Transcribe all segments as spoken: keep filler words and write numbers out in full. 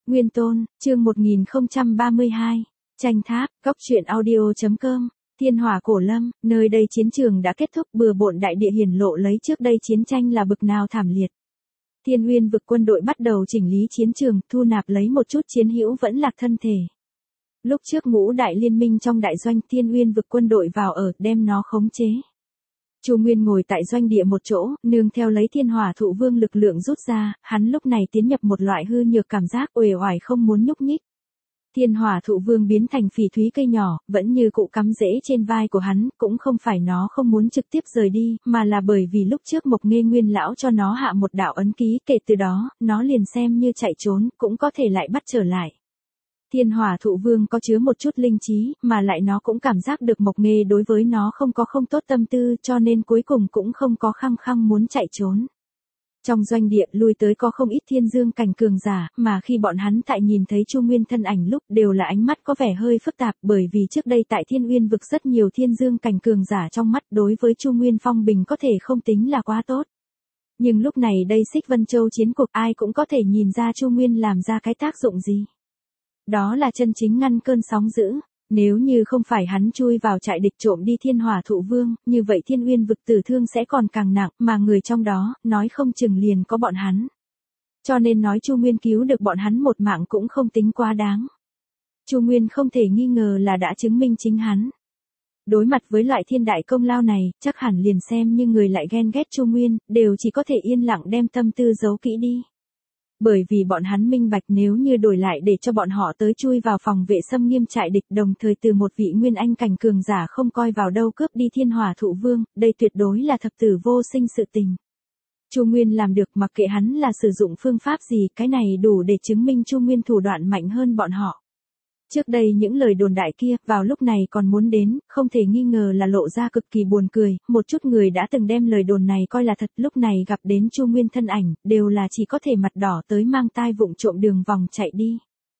Nguyên Tôn, chương một nghìn không trăm ba mươi hai, Tranh Tháp, Góc truyện audio chấm com, Thiên Hỏa Cổ Lâm, nơi đây chiến trường đã kết thúc, bừa bộn đại địa hiển lộ lấy trước đây chiến tranh là bực nào thảm liệt. Thiên Uyên vực quân đội bắt đầu chỉnh lý chiến trường, thu nạp lấy một chút chiến hữu vẫn lạc thân thể. Lúc trước ngũ đại liên minh trong đại doanh, Thiên Uyên vực quân đội vào ở, đem nó khống chế. Chu Nguyên ngồi tại doanh địa một chỗ, nương theo lấy Thiên Hỏa Thụ Vương lực lượng rút ra, hắn lúc này tiến nhập một loại hư nhược cảm giác uể oải không muốn nhúc nhích. Thiên Hỏa Thụ Vương biến thành phỉ thúy cây nhỏ, vẫn như cụ cắm rễ trên vai của hắn, cũng không phải nó không muốn trực tiếp rời đi, mà là bởi vì lúc trước Mộc Nghê Nguyên lão cho nó hạ một đạo ấn ký, kể từ đó, nó liền xem như chạy trốn, cũng có thể lại bắt trở lại. Thiên Hỏa Thụ Vương có chứa một chút linh trí, mà lại nó cũng cảm giác được Mộc Nghê đối với nó không có không tốt tâm tư, cho nên cuối cùng cũng không có khăng khăng muốn chạy trốn. Trong doanh địa lui tới có không ít thiên dương cảnh cường giả, mà khi bọn hắn tại nhìn thấy Chu Nguyên thân ảnh lúc đều là ánh mắt có vẻ hơi phức tạp, bởi vì trước đây tại Thiên Uyên vực rất nhiều thiên dương cảnh cường giả trong mắt đối với Chu Nguyên phong bình có thể không tính là quá tốt. Nhưng lúc này đây Xích Vân Châu chiến cuộc ai cũng có thể nhìn ra Chu Nguyên làm ra cái tác dụng gì. Đó là chân chính ngăn cơn sóng dữ. Nếu như không phải hắn chui vào trại địch trộm đi Thiên Hỏa Thụ Vương, như vậy Thiên Uyên vực tử thương sẽ còn càng nặng, mà người trong đó, nói không chừng liền có bọn hắn. Cho nên nói Chu Nguyên cứu được bọn hắn một mạng cũng không tính quá đáng. Chu Nguyên không thể nghi ngờ là đã chứng minh chính hắn. Đối mặt với loại thiên đại công lao này, chắc hẳn liền xem như người lại ghen ghét Chu Nguyên, đều chỉ có thể yên lặng đem tâm tư giấu kỹ đi. Bởi vì bọn hắn minh bạch nếu như đổi lại để cho bọn họ tới chui vào phòng vệ xâm nghiêm trại địch, đồng thời từ một vị nguyên anh cảnh cường giả không coi vào đâu cướp đi Thiên Hỏa Thụ Vương, đây tuyệt đối là thập tử vô sinh sự tình. Chu Nguyên làm được, mặc kệ hắn là sử dụng phương pháp gì, cái này đủ để chứng minh Chu Nguyên thủ đoạn mạnh hơn bọn họ. Trước đây những lời đồn đại kia, vào lúc này còn muốn đến, không thể nghi ngờ là lộ ra cực kỳ buồn cười, một chút người đã từng đem lời đồn này coi là thật, lúc này gặp đến Chu Nguyên thân ảnh, đều là chỉ có thể mặt đỏ tới mang tai vụng trộm đường vòng chạy đi.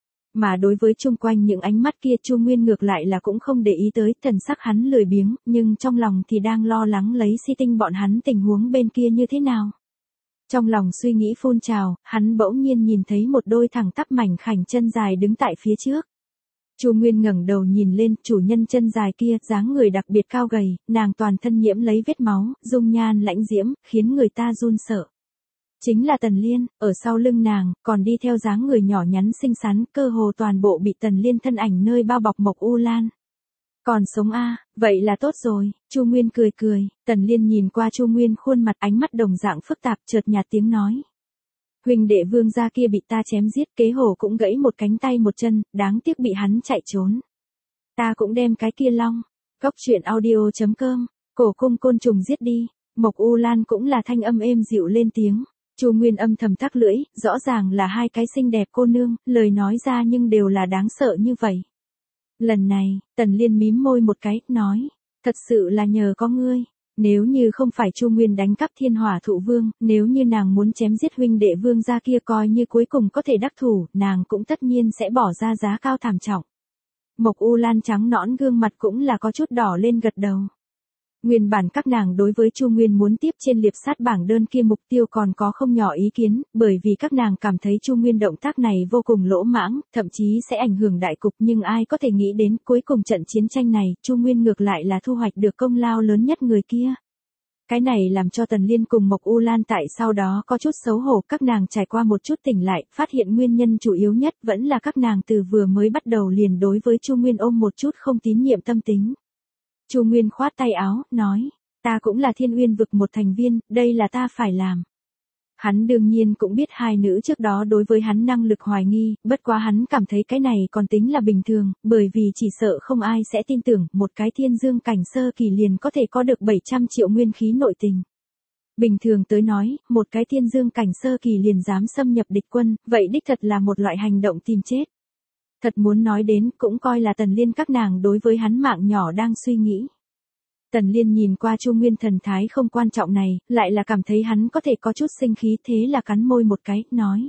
Mà đối với chung quanh những ánh mắt kia, Chu Nguyên ngược lại là cũng không để ý tới, thần sắc hắn lười biếng, nhưng trong lòng thì đang lo lắng lấy Si Tinh bọn hắn tình huống bên kia như thế nào. Trong lòng suy nghĩ phun trào, hắn bỗng nhiên nhìn thấy một đôi thẳng tắp mảnh khảnh chân dài đứng tại phía trước. Chu Nguyên ngẩng đầu nhìn lên, chủ nhân chân dài kia, dáng người đặc biệt cao gầy, nàng toàn thân nhiễm lấy vết máu, dung nhan lãnh diễm, khiến người ta run sợ. Chính là Tần Liên, ở sau lưng nàng, còn đi theo dáng người nhỏ nhắn xinh xắn, cơ hồ toàn bộ bị Tần Liên thân ảnh nơi bao bọc Mộc U Lan. Còn sống a, à, vậy là tốt rồi, Chu Nguyên cười cười, Tần Liên nhìn qua Chu Nguyên khuôn mặt ánh mắt đồng dạng phức tạp, chợt nhạt tiếng nói. Huynh đệ Vương gia kia bị ta chém giết, kế hồ cũng gãy một cánh tay một chân, đáng tiếc bị hắn chạy trốn. Ta cũng đem cái kia long. Góc truyện audio chấm com, cổ cung côn trùng giết đi. Mộc U Lan cũng là thanh âm êm dịu lên tiếng. Chu Nguyên âm thầm tắc lưỡi, rõ ràng là hai cái xinh đẹp cô nương, lời nói ra nhưng đều là đáng sợ như vậy. Lần này, Tần Liên mím môi một cái, nói, thật sự là nhờ có ngươi. Nếu như không phải Chu Nguyên đánh cắp Thiên Hỏa Thụ Vương, nếu như nàng muốn chém giết huynh đệ Vương gia kia coi như cuối cùng có thể đắc thủ, nàng cũng tất nhiên sẽ bỏ ra giá cao thảm trọng. Mộc U Lan trắng nõn gương mặt cũng là có chút đỏ lên gật đầu. Nguyên bản các nàng đối với Chu Nguyên muốn tiếp trên liệp sát bảng đơn kia mục tiêu còn có không nhỏ ý kiến, bởi vì các nàng cảm thấy Chu Nguyên động tác này vô cùng lỗ mãng, thậm chí sẽ ảnh hưởng đại cục, nhưng ai có thể nghĩ đến cuối cùng trận chiến tranh này, Chu Nguyên ngược lại là thu hoạch được công lao lớn nhất người kia. Cái này làm cho Tần Liên cùng Mộc U Lan tại sau đó có chút xấu hổ, các nàng trải qua một chút tỉnh lại, phát hiện nguyên nhân chủ yếu nhất vẫn là các nàng từ vừa mới bắt đầu liền đối với Chu Nguyên ôm một chút không tín nhiệm tâm tính. Chu Nguyên khoát tay áo, nói, ta cũng là Thiên Uyên vực một thành viên, đây là ta phải làm. Hắn đương nhiên cũng biết hai nữ trước đó đối với hắn năng lực hoài nghi, bất quá hắn cảm thấy cái này còn tính là bình thường, bởi vì chỉ sợ không ai sẽ tin tưởng một cái thiên dương cảnh sơ kỳ liền có thể có được bảy trăm triệu nguyên khí nội tình. Bình thường tới nói, một cái thiên dương cảnh sơ kỳ liền dám xâm nhập địch quân, vậy đích thật là một loại hành động tìm chết. Thật muốn nói đến, cũng coi là Tần Liên các nàng đối với hắn mạng nhỏ đang suy nghĩ. Tần Liên nhìn qua Chu Nguyên thần thái không quan trọng này, lại là cảm thấy hắn có thể có chút sinh khí, thế là cắn môi một cái, nói.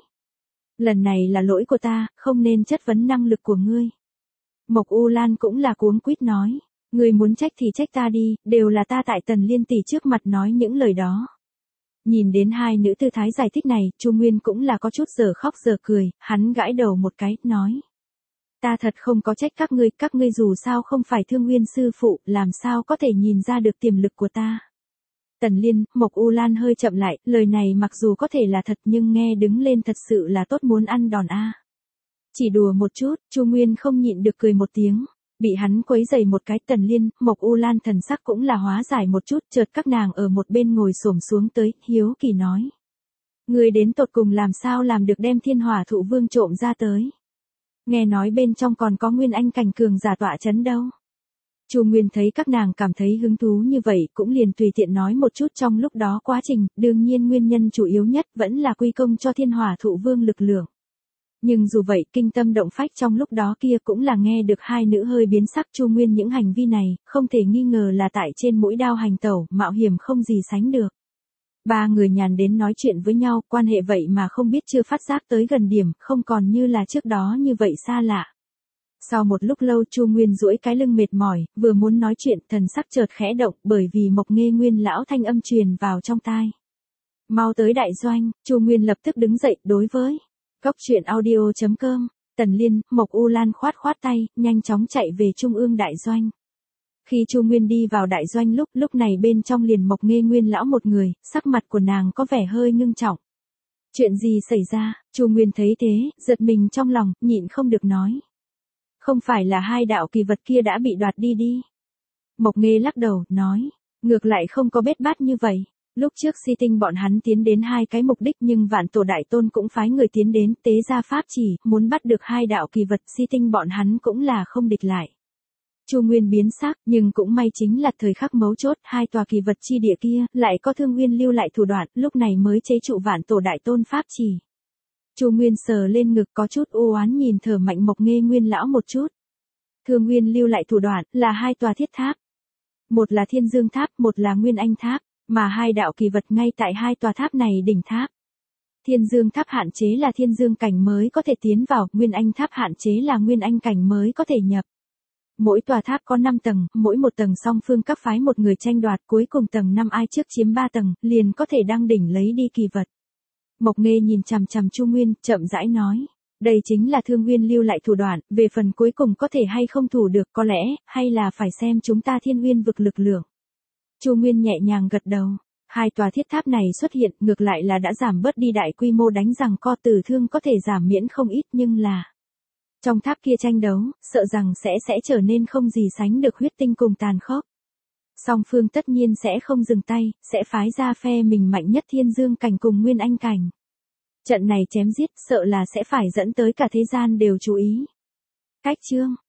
Lần này là lỗi của ta, không nên chất vấn năng lực của ngươi. Mộc U Lan cũng là cuống quýt nói. Ngươi muốn trách thì trách ta đi, đều là ta tại Tần Liên tỷ trước mặt nói những lời đó. Nhìn đến hai nữ tư thái giải thích này, Chu Nguyên cũng là có chút giờ khóc giờ cười, hắn gãi đầu một cái, nói. Ta thật không có trách các ngươi, các ngươi dù sao không phải Thương Nguyên sư phụ, làm sao có thể nhìn ra được tiềm lực của ta. Tần Liên, Mộc U Lan hơi chậm lại, lời này mặc dù có thể là thật nhưng nghe đứng lên thật sự là tốt muốn ăn đòn a. Chỉ đùa một chút, Chu Nguyên không nhịn được cười một tiếng. Bị hắn quấy giày một cái. Tần Liên, Mộc U Lan thần sắc cũng là hóa giải một chút, chợt các nàng ở một bên ngồi xổm xuống tới, hiếu kỳ nói. Người đến tột cùng làm sao làm được đem Thiên Hỏa Thụ Vương trộm ra tới. Nghe nói bên trong còn có Nguyên Anh cảnh cường giả tọa chấn đâu. Chu Nguyên thấy các nàng cảm thấy hứng thú như vậy, cũng liền tùy tiện nói một chút trong lúc đó quá trình, đương nhiên nguyên nhân chủ yếu nhất vẫn là quy công cho Thiên Hỏa Thụ Vương lực lượng. Nhưng dù vậy, kinh tâm động phách trong lúc đó kia cũng là nghe được hai nữ hơi biến sắc. Chu Nguyên những hành vi này, không thể nghi ngờ là tại trên mũi đao hành tẩu, mạo hiểm không gì sánh được. Ba người nhàn đến nói chuyện với nhau, quan hệ vậy mà không biết chưa phát giác tới gần điểm, không còn như là trước đó như vậy xa lạ. Sau một lúc lâu Chu Nguyên duỗi cái lưng mệt mỏi, vừa muốn nói chuyện, thần sắc chợt khẽ động, bởi vì Mộc Nghê Nguyên lão thanh âm truyền vào trong tai. Mau tới đại doanh. Chu Nguyên lập tức đứng dậy, đối với Cốc truyện audio chấm com, Tần Liên, Mộc U Lan khoát khoát tay, nhanh chóng chạy về trung ương đại doanh. Khi Chu Nguyên đi vào đại doanh lúc, lúc này bên trong liền Mộc Nghê Nguyên lão một người, sắc mặt của nàng có vẻ hơi ngưng trọng. Chuyện gì xảy ra? Chu Nguyên thấy thế, giật mình trong lòng, nhịn không được nói. Không phải là hai đạo kỳ vật kia đã bị đoạt đi đi. Mộc Nghê lắc đầu, nói, ngược lại không có bết bát như vậy. Lúc trước Si Tinh bọn hắn tiến đến hai cái mục đích nhưng Vạn Tổ Đại Tôn cũng phái người tiến đến tế ra pháp chỉ, muốn bắt được hai đạo kỳ vật. Si Tinh bọn hắn cũng là không địch lại. Chu Nguyên biến sắc, nhưng cũng may chính là thời khắc mấu chốt, hai tòa kỳ vật chi địa kia, lại có Thương Nguyên lưu lại thủ đoạn, lúc này mới chế trụ Vạn Tổ Đại Tôn pháp chỉ. Chu Nguyên sờ lên ngực có chút u oán nhìn thở mạnh Mộc Nghê Nguyên lão một chút. Thương Nguyên lưu lại thủ đoạn, là hai tòa thiết tháp. Một là Thiên Dương Tháp, một là Nguyên Anh Tháp, mà hai đạo kỳ vật ngay tại hai tòa tháp này đỉnh tháp. Thiên Dương Tháp hạn chế là Thiên Dương cảnh mới có thể tiến vào, Nguyên Anh Tháp hạn chế là Nguyên Anh cảnh mới có thể nhập. Mỗi tòa tháp có năm tầng, mỗi một tầng song phương các phái một người tranh đoạt, cuối cùng tầng năm ai trước chiếm ba tầng, liền có thể đăng đỉnh lấy đi kỳ vật. Mộc Nghê nhìn chằm chằm Chu Nguyên, chậm rãi nói, đây chính là Thương Nguyên lưu lại thủ đoạn, về phần cuối cùng có thể hay không thủ được có lẽ, hay là phải xem chúng ta Thiên Nguyên vực lực lượng. Chu Nguyên nhẹ nhàng gật đầu, hai tòa thiết tháp này xuất hiện ngược lại là đã giảm bớt đi đại quy mô đánh giằng co, tử thương có thể giảm miễn không ít nhưng là trong tháp kia tranh đấu, sợ rằng sẽ sẽ trở nên không gì sánh được huyết tinh cùng tàn khốc. Song phương tất nhiên sẽ không dừng tay, sẽ phái ra phe mình mạnh nhất Thiên Dương cảnh cùng Nguyên Anh cảnh. Trận này chém giết sợ là sẽ phải dẫn tới cả thế gian đều chú ý. Cách chương